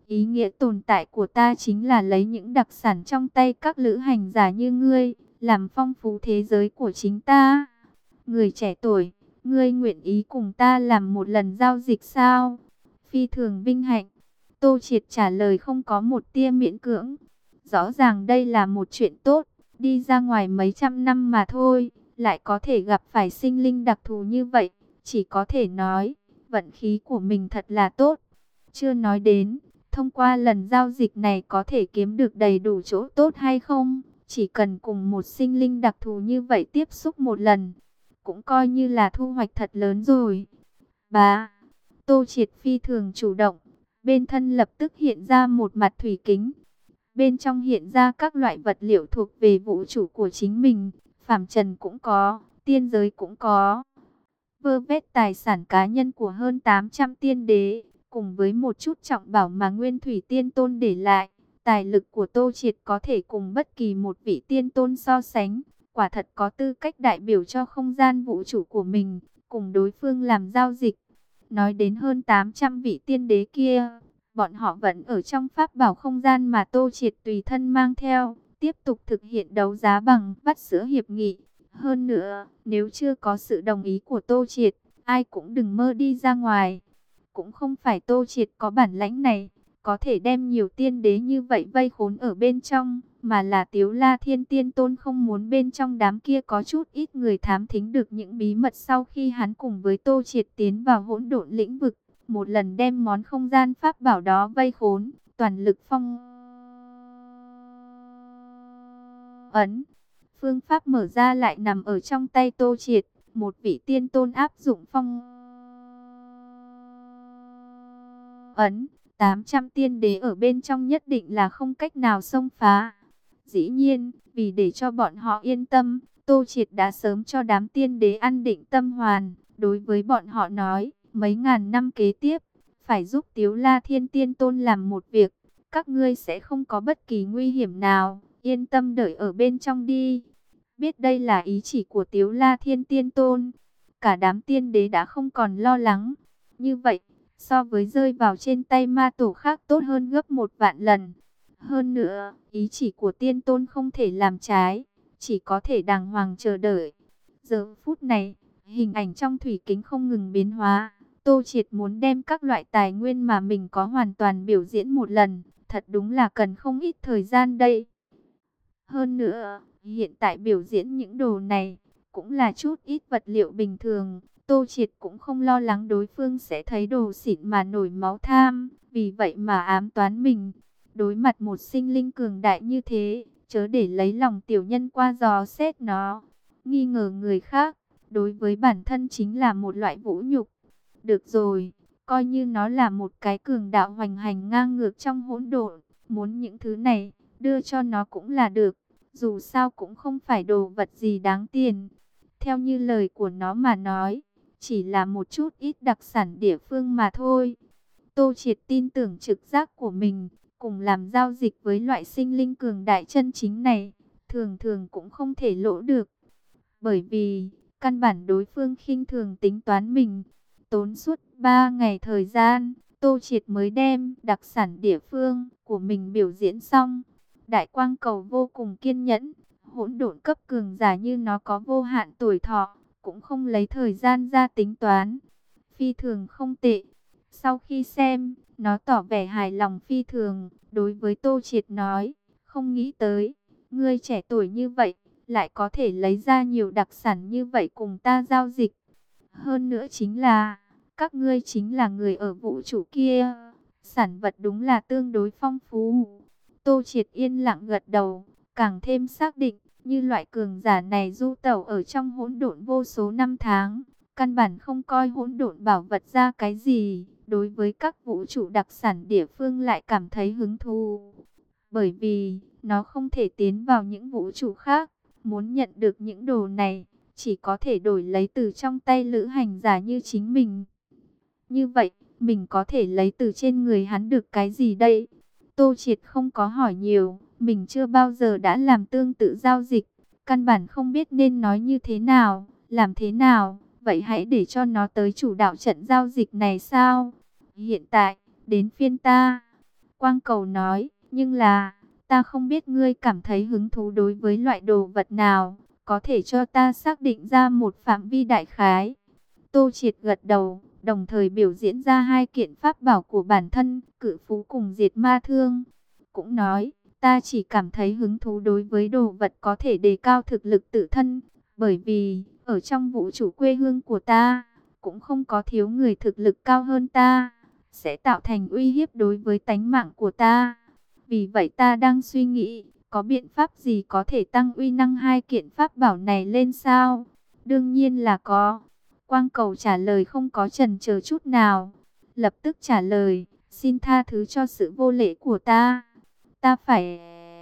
Ý nghĩa tồn tại của ta chính là lấy những đặc sản trong tay các lữ hành giả như ngươi, làm phong phú thế giới của chính ta. Người trẻ tuổi, ngươi nguyện ý cùng ta làm một lần giao dịch sao? Phi thường vinh hạnh. Tô Triệt trả lời không có một tia miễn cưỡng. Rõ ràng đây là một chuyện tốt, đi ra ngoài mấy trăm năm mà thôi, lại có thể gặp phải sinh linh đặc thù như vậy, chỉ có thể nói, vận khí của mình thật là tốt. Chưa nói đến, thông qua lần giao dịch này có thể kiếm được đầy đủ chỗ tốt hay không, chỉ cần cùng một sinh linh đặc thù như vậy tiếp xúc một lần, cũng coi như là thu hoạch thật lớn rồi. Bà, Tô Triệt phi thường chủ động, bên thân lập tức hiện ra một mặt thủy kính. Bên trong hiện ra các loại vật liệu thuộc về vũ trụ của chính mình, phàm trần cũng có, tiên giới cũng có. Vơ vét tài sản cá nhân của hơn tám trăm tiên đế, cùng với một chút trọng bảo mà Nguyên Thủy Tiên Tôn để lại, tài lực của Tô Triệt có thể cùng bất kỳ một vị tiên tôn so sánh, quả thật có tư cách đại biểu cho không gian vũ trụ của mình, cùng đối phương làm giao dịch. Nói đến hơn tám trăm vị tiên đế kia, bọn họ vẫn ở trong pháp bảo không gian mà Tô Triệt tùy thân mang theo, tiếp tục thực hiện đấu giá bằng vắt sữa hiệp nghị. Hơn nữa, nếu chưa có sự đồng ý của Tô Triệt, ai cũng đừng mơ đi ra ngoài. Cũng không phải Tô Triệt có bản lãnh này, có thể đem nhiều tiên đế như vậy vây khốn ở bên trong, mà là Tiếu La Thiên Tiên Tôn không muốn bên trong đám kia có chút ít người thám thính được những bí mật sau khi hắn cùng với Tô Triệt tiến vào hỗn độn lĩnh vực, một lần đem món không gian pháp bảo đó vây khốn, toàn lực phong ấn. Phương pháp mở ra lại nằm ở trong tay Tô Triệt, một vị tiên tôn áp dụng phong ấn, tám trăm tiên đế ở bên trong nhất định là không cách nào xông phá. Dĩ nhiên, vì để cho bọn họ yên tâm, Tô Triệt đã sớm cho đám tiên đế ăn định tâm hoàn, đối với bọn họ nói, mấy ngàn năm kế tiếp, phải giúp Tiếu La Thiên Tiên Tôn làm một việc, các ngươi sẽ không có bất kỳ nguy hiểm nào, yên tâm đợi ở bên trong đi. Biết đây là ý chỉ của Tiếu La Thiên Tiên Tôn, cả đám tiên đế đã không còn lo lắng. Như vậy, so với rơi vào trên tay ma tổ khác tốt hơn gấp một vạn lần. Hơn nữa, ý chỉ của Tiên Tôn không thể làm trái, chỉ có thể đàng hoàng chờ đợi. Giờ phút này, hình ảnh trong thủy kính không ngừng biến hóa. Tô Triệt muốn đem các loại tài nguyên mà mình có hoàn toàn biểu diễn một lần, thật đúng là cần không ít thời gian đây. Hơn nữa, hiện tại biểu diễn những đồ này, cũng là chút ít vật liệu bình thường. Tô Triệt cũng không lo lắng đối phương sẽ thấy đồ xịn mà nổi máu tham, vì vậy mà ám toán mình. Đối mặt một sinh linh cường đại như thế, chớ để lấy lòng tiểu nhân qua dò xét nó. Nghi ngờ người khác, đối với bản thân chính là một loại vũ nhục. Được rồi, coi như nó là một cái cường đạo hoành hành ngang ngược trong hỗn độn, muốn những thứ này, đưa cho nó cũng là được. Dù sao cũng không phải đồ vật gì đáng tiền. Theo như lời của nó mà nói, chỉ là một chút ít đặc sản địa phương mà thôi. Tô Triệt tin tưởng trực giác của mình, cùng làm giao dịch với loại sinh linh cường đại chân chính này, thường thường cũng không thể lỗ được. Bởi vì, căn bản đối phương khinh thường tính toán mình. Tốn suốt ba ngày thời gian, Tô Triệt mới đem đặc sản địa phương của mình biểu diễn xong. Đại Quang Cầu vô cùng kiên nhẫn, hỗn độn cấp cường giả như nó có vô hạn tuổi thọ, cũng không lấy thời gian ra tính toán. Phi thường không tệ. Sau khi xem, nó tỏ vẻ hài lòng phi thường, đối với Tô Triệt nói, không nghĩ tới, ngươi trẻ tuổi như vậy, lại có thể lấy ra nhiều đặc sản như vậy cùng ta giao dịch. Hơn nữa chính là, các ngươi chính là người ở vũ trụ kia, sản vật đúng là tương đối phong phú. Tô Triệt yên lặng gật đầu, càng thêm xác định, như loại cường giả này du tẩu ở trong hỗn độn vô số năm tháng, căn bản không coi hỗn độn bảo vật ra cái gì, đối với các vũ trụ đặc sản địa phương lại cảm thấy hứng thú. Bởi vì, nó không thể tiến vào những vũ trụ khác, muốn nhận được những đồ này, chỉ có thể đổi lấy từ trong tay lữ hành giả như chính mình. Như vậy, mình có thể lấy từ trên người hắn được cái gì đây? Tô Triệt không có hỏi nhiều, mình chưa bao giờ đã làm tương tự giao dịch, căn bản không biết nên nói như thế nào, làm thế nào, vậy hãy để cho nó tới chủ đạo trận giao dịch này sao? Hiện tại, đến phiên ta. Quang Cầu nói, nhưng là, ta không biết ngươi cảm thấy hứng thú đối với loại đồ vật nào, có thể cho ta xác định ra một phạm vi đại khái. Tô Triệt gật đầu, đồng thời biểu diễn ra hai kiện pháp bảo của bản thân, Cự Phú cùng Diệt Ma Thương. Cũng nói, ta chỉ cảm thấy hứng thú đối với đồ vật có thể đề cao thực lực tự thân, bởi vì, ở trong vũ trụ quê hương của ta, cũng không có thiếu người thực lực cao hơn ta, sẽ tạo thành uy hiếp đối với tánh mạng của ta. Vì vậy ta đang suy nghĩ, có biện pháp gì có thể tăng uy năng hai kiện pháp bảo này lên sao? Đương nhiên là có. Quang Cầu trả lời không có chần chờ chút nào. Lập tức trả lời, xin tha thứ cho sự vô lễ của ta. Ta phải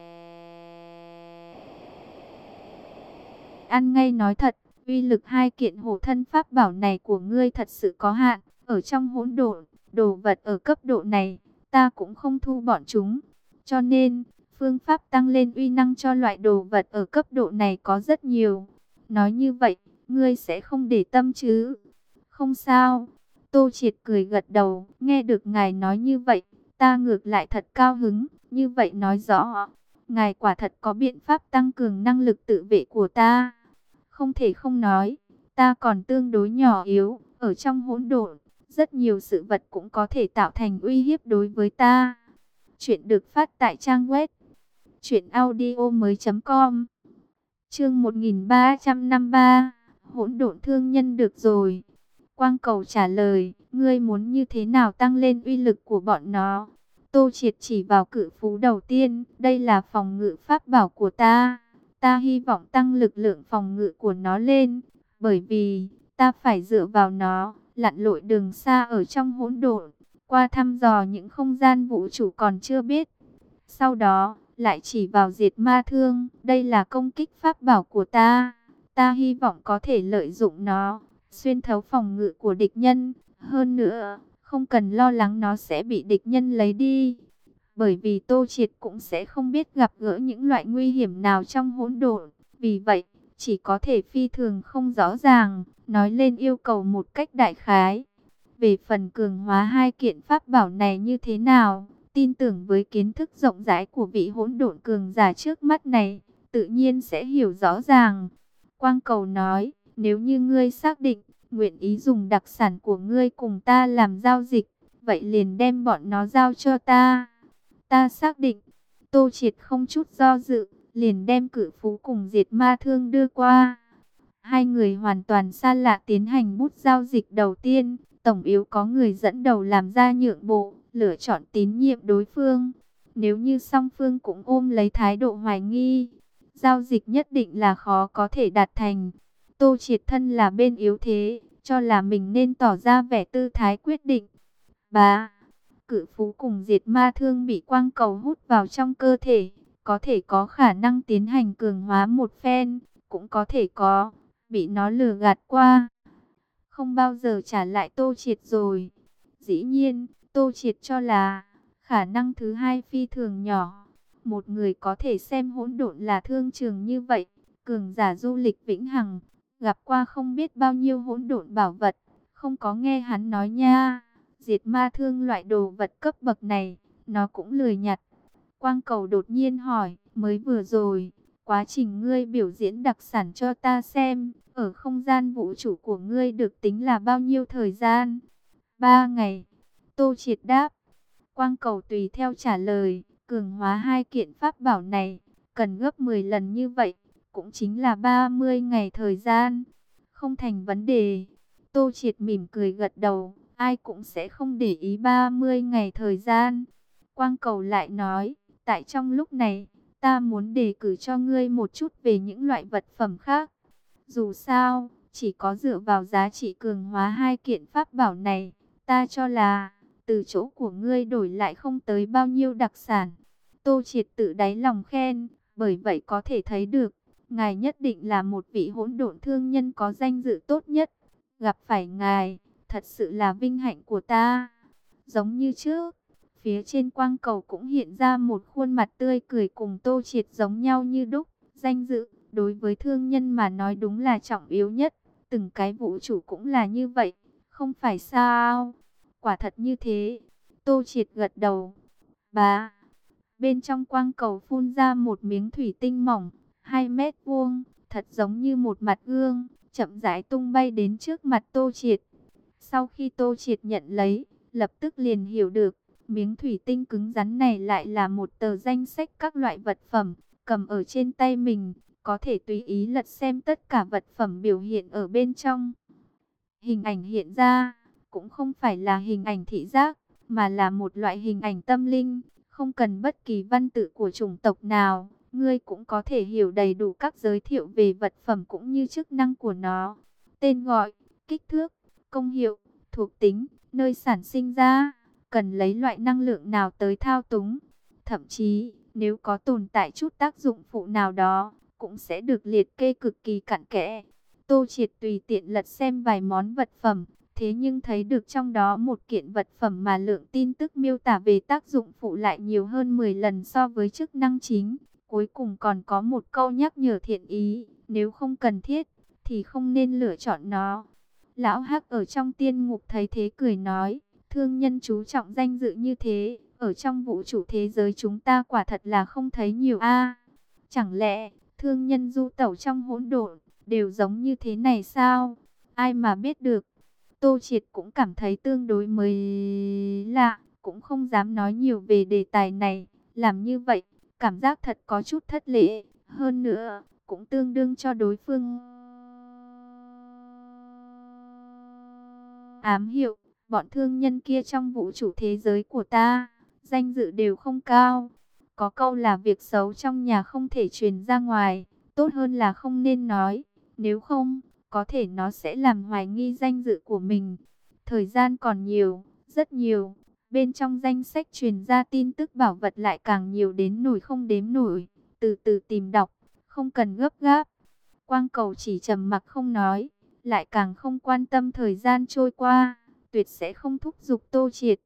ăn ngay nói thật, uy lực hai kiện hộ thân pháp bảo này của ngươi thật sự có hạn. Ở trong hỗn độn, đồ vật ở cấp độ này, ta cũng không thu bọn chúng. Cho nên, phương pháp tăng lên uy năng cho loại đồ vật ở cấp độ này có rất nhiều. Nói như vậy, ngươi sẽ không để tâm chứ? Không sao. Tô Triệt cười gật đầu, nghe được ngài nói như vậy, ta ngược lại thật cao hứng. Như vậy nói rõ, ngài quả thật có biện pháp tăng cường năng lực tự vệ của ta. Không thể không nói, ta còn tương đối nhỏ yếu, ở trong hỗn độn, rất nhiều sự vật cũng có thể tạo thành uy hiếp đối với ta. Chuyện được phát tại trang web truyện audio mới chấm com. Chương một nghìn ba trăm năm mươi ba, hỗn độn thương nhân được rồi. Quang Cầu trả lời, ngươi muốn như thế nào tăng lên uy lực của bọn nó? Tô Triệt chỉ vào Cự Phú đầu tiên, đây là phòng ngự pháp bảo của ta. Ta hy vọng tăng lực lượng phòng ngự của nó lên, bởi vì ta phải dựa vào nó, lặn lội đường xa ở trong hỗn độn, qua thăm dò những không gian vũ trụ còn chưa biết. Sau đó, lại chỉ vào Diệt Ma Thương, đây là công kích pháp bảo của ta. Ta hy vọng có thể lợi dụng nó, xuyên thấu phòng ngự của địch nhân. Hơn nữa, không cần lo lắng nó sẽ bị địch nhân lấy đi. Bởi vì Tô Triệt cũng sẽ không biết gặp gỡ những loại nguy hiểm nào trong hỗn độn. Vì vậy, chỉ có thể phi thường không rõ ràng, nói lên yêu cầu một cách đại khái. Về phần cường hóa hai kiện pháp bảo này như thế nào, tin tưởng với kiến thức rộng rãi của vị hỗn độn cường giả trước mắt này, tự nhiên sẽ hiểu rõ ràng. Quang Cầu nói, nếu như ngươi xác định, nguyện ý dùng đặc sản của ngươi cùng ta làm giao dịch, vậy liền đem bọn nó giao cho ta. Ta xác định. Tô Triệt không chút do dự, liền đem Cự Phú cùng Diệt Ma Thương đưa qua. Hai người hoàn toàn xa lạ tiến hành bút giao dịch đầu tiên, tổng yếu có người dẫn đầu làm ra nhượng bộ, lựa chọn tín nhiệm đối phương. Nếu như song phương cũng ôm lấy thái độ hoài nghi, giao dịch nhất định là khó có thể đạt thành. Tô Triệt thân là bên yếu thế, cho là mình nên tỏ ra vẻ tư thái quyết định. Ba, Cự Phú cùng Diệt Ma Thương bị Quang Cầu hút vào trong cơ thể, có thể có khả năng tiến hành cường hóa một phen, cũng có thể có bị nó lừa gạt qua, không bao giờ trả lại Tô Triệt rồi. Dĩ nhiên, Tô Triệt cho là khả năng thứ hai phi thường nhỏ. Một người có thể xem hỗn độn là thương trường như vậy, cường giả du lịch vĩnh hằng, gặp qua không biết bao nhiêu hỗn độn bảo vật, không có nghe hắn nói nha. Diệt Ma Thương loại đồ vật cấp bậc này, nó cũng lười nhặt. Quang Cầu đột nhiên hỏi, mới vừa rồi, quá trình ngươi biểu diễn đặc sản cho ta xem, ở không gian vũ trụ của ngươi được tính là bao nhiêu thời gian? Ba ngày. Tô Triệt đáp. Quang Cầu tùy theo trả lời, cường hóa hai kiện pháp bảo này, cần gấp mười lần như vậy, cũng chính là ba mươi ngày thời gian. Không thành vấn đề. Tô Triệt mỉm cười gật đầu, ai cũng sẽ không để ý ba mươi ngày thời gian. Quang Cầu lại nói, tại trong lúc này, ta muốn đề cử cho ngươi một chút về những loại vật phẩm khác. Dù sao, chỉ có dựa vào giá trị cường hóa hai kiện pháp bảo này, ta cho là, từ chỗ của ngươi đổi lại không tới bao nhiêu đặc sản. Tô Triệt tự đáy lòng khen, bởi vậy có thể thấy được, ngài nhất định là một vị hỗn độn thương nhân có danh dự tốt nhất. Gặp phải ngài, thật sự là vinh hạnh của ta. Giống như trước, phía trên Quang Cầu cũng hiện ra một khuôn mặt tươi cười cùng Tô Triệt giống nhau như đúc. Danh dự, đối với thương nhân mà nói đúng là trọng yếu nhất. Từng cái vũ trụ cũng là như vậy, không phải sao? Quả thật như thế. Tô Triệt gật đầu. Bá, bên trong quang cầu phun ra một miếng thủy tinh mỏng, hai mét vuông, thật giống như một mặt gương, chậm rãi tung bay đến trước mặt Tô Triệt. Sau khi Tô Triệt nhận lấy, lập tức liền hiểu được, miếng thủy tinh cứng rắn này lại là một tờ danh sách các loại vật phẩm, cầm ở trên tay mình, có thể tùy ý lật xem tất cả vật phẩm biểu hiện ở bên trong. Hình ảnh hiện ra, cũng không phải là hình ảnh thị giác, mà là một loại hình ảnh tâm linh, không cần bất kỳ văn tự của chủng tộc nào, ngươi cũng có thể hiểu đầy đủ các giới thiệu về vật phẩm cũng như chức năng của nó. Tên gọi, kích thước, công hiệu, thuộc tính, nơi sản sinh ra, cần lấy loại năng lượng nào tới thao túng. Thậm chí, nếu có tồn tại chút tác dụng phụ nào đó, cũng sẽ được liệt kê cực kỳ cặn kẽ. Tô Triệt tùy tiện lật xem vài món vật phẩm, thế nhưng thấy được trong đó một kiện vật phẩm mà lượng tin tức miêu tả về tác dụng phụ lại nhiều hơn mười lần so với chức năng chính. Cuối cùng còn có một câu nhắc nhở thiện ý, nếu không cần thiết, thì không nên lựa chọn nó. Lão Hắc ở trong tiên ngục thấy thế cười nói, thương nhân chú trọng danh dự như thế, ở trong vũ trụ thế giới chúng ta quả thật là không thấy nhiều a. Chẳng lẽ, thương nhân du tẩu trong hỗn độn, đều giống như thế này sao? Ai mà biết được. Tô Triệt cũng cảm thấy tương đối mới lạ, cũng không dám nói nhiều về đề tài này. Làm như vậy, cảm giác thật có chút thất lễ. Hơn nữa, cũng tương đương cho đối phương ám hiệu, bọn thương nhân kia trong vũ trụ thế giới của ta, danh dự đều không cao. Có câu là việc xấu trong nhà không thể truyền ra ngoài, tốt hơn là không nên nói. Nếu không, có thể nó sẽ làm hoài nghi danh dự của mình. Thời gian còn nhiều, rất nhiều. Bên trong danh sách truyền ra tin tức bảo vật lại càng nhiều đến nổi không đếm nổi. Từ từ tìm đọc, không cần gấp gáp. Quang Cầu chỉ trầm mặc không nói, lại càng không quan tâm thời gian trôi qua, tuyệt sẽ không thúc giục Tô Triệt.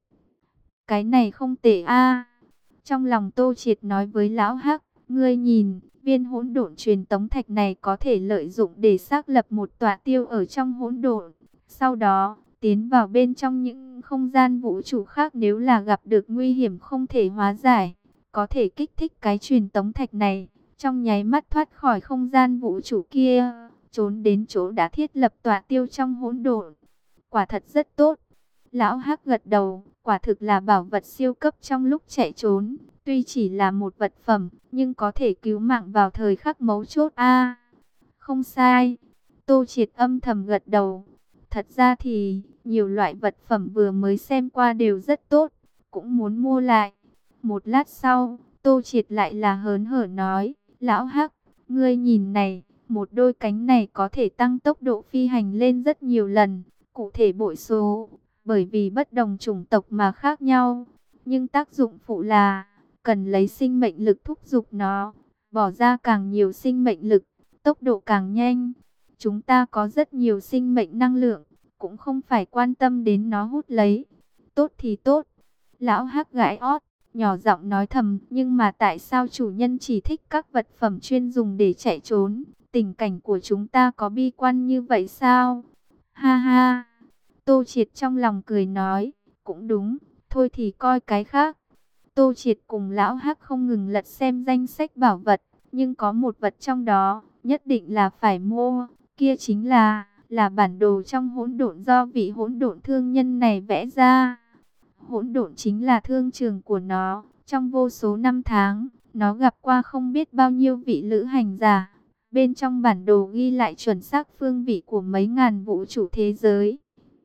Cái này không tệ a. Trong lòng Tô Triệt nói với Lão Hắc, ngươi nhìn, viên hỗn độn truyền tống thạch này có thể lợi dụng để xác lập một tọa tiêu ở trong hỗn độn. Sau đó, tiến vào bên trong những không gian vũ trụ khác, nếu là gặp được nguy hiểm không thể hóa giải, có thể kích thích cái truyền tống thạch này, trong nháy mắt thoát khỏi không gian vũ trụ kia, trốn đến chỗ đã thiết lập tọa tiêu trong hỗn độn. Quả thật rất tốt. Lão Hắc gật đầu, quả thực là bảo vật siêu cấp trong lúc chạy trốn. Tuy chỉ là một vật phẩm, nhưng có thể cứu mạng vào thời khắc mấu chốt a. Không sai. Tô Triệt âm thầm gật đầu. Thật ra thì, nhiều loại vật phẩm vừa mới xem qua đều rất tốt, cũng muốn mua lại. Một lát sau, Tô Triệt lại là hớn hở nói, Lão Hắc, ngươi nhìn này, một đôi cánh này có thể tăng tốc độ phi hành lên rất nhiều lần, cụ thể bội số, bởi vì bất đồng chủng tộc mà khác nhau. Nhưng tác dụng phụ là, cần lấy sinh mệnh lực thúc giục nó, bỏ ra càng nhiều sinh mệnh lực, tốc độ càng nhanh. Chúng ta có rất nhiều sinh mệnh năng lượng, cũng không phải quan tâm đến nó hút lấy. Tốt thì tốt. Lão Hắc gãi ót, nhỏ giọng nói thầm, nhưng mà tại sao chủ nhân chỉ thích các vật phẩm chuyên dùng để chạy trốn? Tình cảnh của chúng ta có bi quan như vậy sao? Ha ha. Tô Triệt trong lòng cười nói, cũng đúng, thôi thì coi cái khác. Tô Triệt cùng Lão Hắc không ngừng lật xem danh sách bảo vật, nhưng có một vật trong đó, nhất định là phải mua, kia chính là, là bản đồ trong hỗn độn do vị hỗn độn thương nhân này vẽ ra. Hỗn độn chính là thương trường của nó, trong vô số năm tháng, nó gặp qua không biết bao nhiêu vị lữ hành giả. Bên trong bản đồ ghi lại chuẩn xác phương vị của mấy ngàn vũ trụ thế giới.